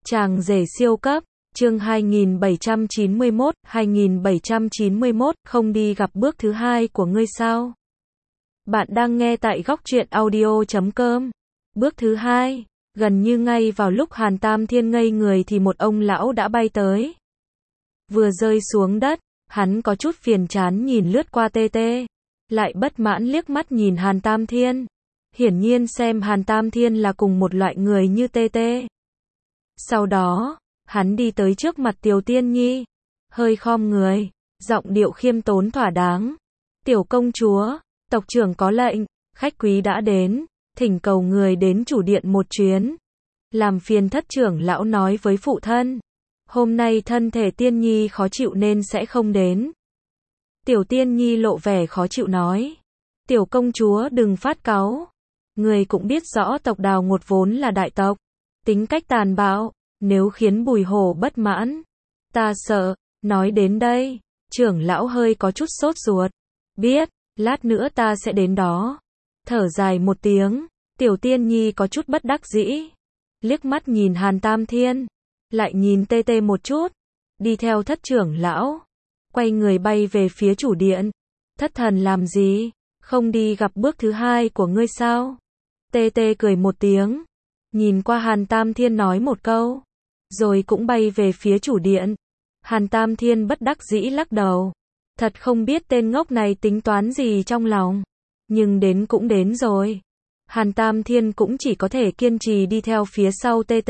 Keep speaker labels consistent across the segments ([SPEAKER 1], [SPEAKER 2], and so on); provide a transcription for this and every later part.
[SPEAKER 1] Chàng rể siêu cấp, chương 2791, không đi gặp bước thứ hai của ngươi sao? Bạn đang nghe tại góc truyện audio.com. Bước thứ hai, gần như ngay vào lúc Hàn Tam Thiên ngây người thì một ông lão đã bay tới. Vừa rơi xuống đất, hắn có chút phiền chán nhìn lướt qua TT, lại bất mãn liếc mắt nhìn Hàn Tam Thiên. Hiển nhiên xem Hàn Tam Thiên là cùng một loại người như TT. Sau đó, hắn đi tới trước mặt Tiểu Tiên Nhi, hơi khom người, giọng điệu khiêm tốn thỏa đáng. Tiểu công chúa, tộc trưởng có lệnh, khách quý đã đến, thỉnh cầu người đến chủ điện một chuyến. Làm phiền thất trưởng lão nói với phụ thân, hôm nay thân thể Tiên Nhi khó chịu nên sẽ không đến. Tiểu Tiên Nhi lộ vẻ khó chịu nói, tiểu công chúa đừng phát cáu. Người cũng biết rõ tộc Đào Ngột vốn là đại tộc, tính cách tàn bạo, nếu khiến Bùi Hổ bất mãn, ta sợ. Nói đến đây, trưởng lão hơi có chút sốt ruột. Biết, lát nữa ta sẽ đến đó. Thở dài một tiếng, Tiểu Tiên Nhi có chút bất đắc dĩ, liếc mắt nhìn Hàn Tam Thiên, lại nhìn TT một chút, đi theo thất trưởng lão, quay người bay về phía chủ điện. Thất thần làm gì, không đi gặp bước thứ hai của ngươi sao? TT cười một tiếng, nhìn qua Hàn Tam Thiên nói một câu, rồi cũng bay về phía chủ điện. Hàn Tam Thiên bất đắc dĩ lắc đầu, thật không biết tên ngốc này tính toán gì trong lòng, nhưng đến cũng đến rồi. Hàn Tam Thiên cũng chỉ có thể kiên trì đi theo phía sau TT.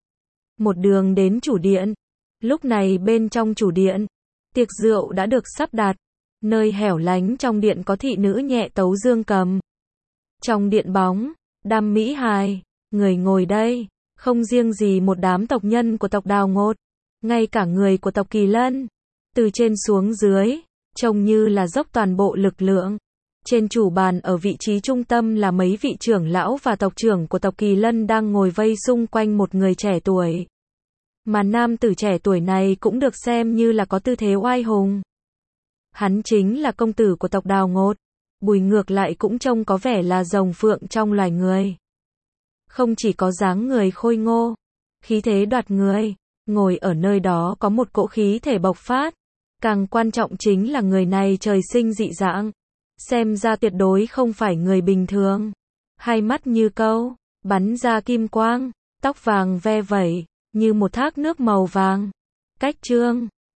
[SPEAKER 1] Một đường đến chủ điện, lúc này bên trong chủ điện, tiệc rượu đã được sắp đặt, nơi hẻo lánh trong điện có thị nữ nhẹ tấu dương cầm. Trong điện bóng, đám mỹ hài, người ngồi đây, không riêng gì một đám tộc nhân của tộc Đào Ngột, ngay cả người của tộc Kỳ Lân, từ trên xuống dưới, trông như là dốc toàn bộ lực lượng. Trên chủ bàn ở vị trí trung tâm là mấy vị trưởng lão và tộc trưởng của tộc Kỳ Lân đang ngồi vây xung quanh một người trẻ tuổi. Mà nam tử trẻ tuổi này cũng được xem như là có tư thế oai hùng. Hắn chính là công tử của tộc Đào Ngột. Bùi ngược lại cũng trông có vẻ là rồng phượng trong loài người. Không chỉ có dáng người khôi ngô, khí thế đoạt người, ngồi ở nơi đó có một cỗ khí thể bộc phát. Càng quan trọng chính là người này trời sinh dị dạng, xem ra tuyệt đối không phải người bình thường. Hai mắt như câu, bắn ra kim quang, tóc vàng ve vẩy, như một thác nước màu vàng. Cách trương,